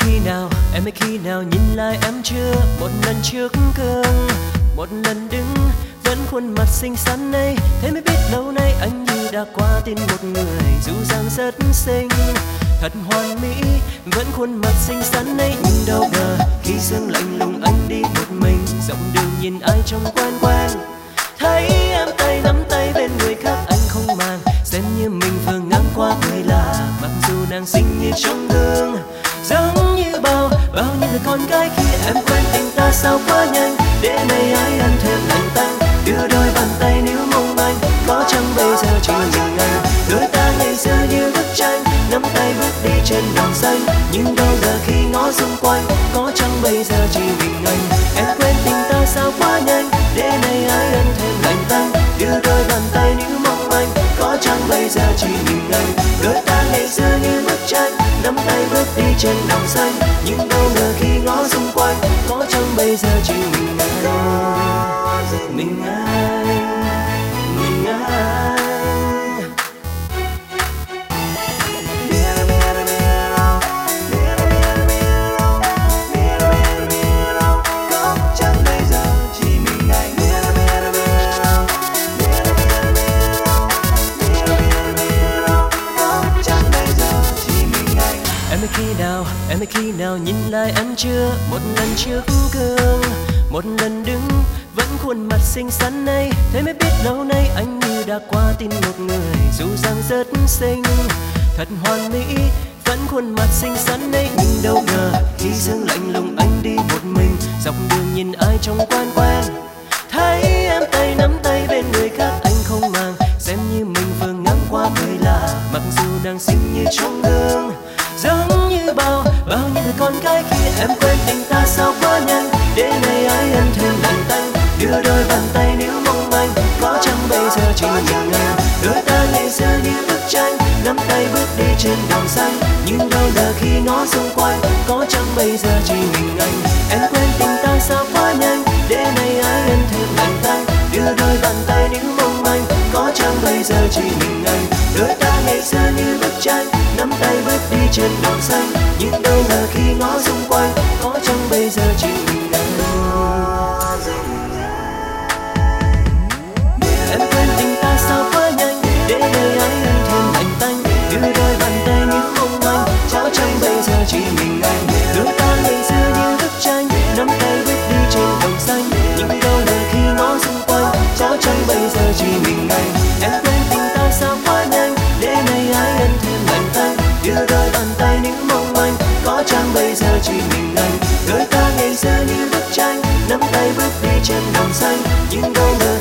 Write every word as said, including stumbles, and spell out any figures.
khi nào, em ấy khi nào nhìn lại em chưa một lần trước cương, một lần đứng vẫn khuôn mặt xinh xắn này. Thế mới biết lâu nay anh như đã qua tin một người dù rằng rất xinh, thật hoàn mỹ, vẫn khuôn mặt xinh xắn này. Nhưng đâu ngờ khi sương lạnh lùng anh đi một mình, dọc đường nhìn ai trông quen quen, thấy em tay nắm tay bên người khác anh không màng, xem như mình vừa ngang qua người lạ. Mặc dù nàng xinh như trong gương, giống như bao bao những người con gái khi em quen tình ta sao quá nhanh, để này ai ăn thêm lạnh tanh, đưa đôi bàn tay níu mong manh. Có chăng bây giờ chỉ mình anh, đôi ta ngày xưa như bức tranh, nắm tay bước đi trên đồng xanh. Nhưng đâu ngờ khi ngó xung quanh, có chăng bây giờ chỉ mình anh. Em quên tình ta sao quá nhanh, để này ai ăn thêm lạnh tanh, đưa đôi bàn tay níu mong manh. Có chăng bây giờ chỉ mình anh, đôi ta ngày xưa như bức tranh, nắm tay bước đi trên đồng xanh. Nhưng đâu ngờ khi ngó xung quanh, có chăng bây giờ chỉ mình anh, mình anh, mình anh. Em ấy khi nào, em ấy khi nào nhìn lại em chưa một lần trước cương, một lần đứng vẫn khuôn mặt xinh xắn này. Thế mới biết lâu nay anh như đã qua tin một người dù rằng rất xinh, thật hoàn mỹ, vẫn khuôn mặt xinh xắn này. Nhưng đâu ngờ khi sương lạnh lùng anh đi một mình, dọc đường nhìn ai trông quen quen, thấy em tay nắm tay bên người khác anh không màng, xem như mình vừa ngang qua người lạ. Mặc dù nàng xinh như trong gương, giống như bao bao những người con gái khi em quên tình ta sao quá nhanh, để này ai ăn thêm lạnh tanh, đưa đôi bàn tay níu mong manh. Có chăng bây giờ chỉ mình anh, đôi ta ngày xưa như bức tranh, nắm tay bước đi trên đồng xanh. Nhưng đâu ngờ khi ngó xung quanh, có chăng bây giờ chỉ mình anh. Em quên tình ta sao quá nhanh, để này ai ăn thêm lạnh tanh, đưa đôi bàn tay níu mong manh. Có chăng bây giờ chỉ mình anh, đôi ta ngày xưa như bức tranh, nắm tay bước đi trên đồng xanh. Nhưng đâu ngờ khi ngó xung quanh, có chăng bây giờ chỉ mình anh. Em quên tình ta sao quá nhanh, để đời ai ăn thêm lạnh tanh, đưa đôi bàn tay níu mong manh. Có chăng bây giờ chỉ mình anh, đôi ta ngày xưa như bức tranh, nắm tay bước đi trên đồng xanh. Nhưng đâu ngờ khi ngó xung quanh, có chăng bây giờ chỉ mình anh. Em quên tình ta sao quá nhanh, để này ai ăn thêm lạnh tanh, đưa đôi bàn tay níu mong manh. Có chăng bây giờ chỉ mình anh, đôi ta ngày xưa như bức tranh, nắm tay bước đi trên đồng xanh. Nhưng đâu ngờ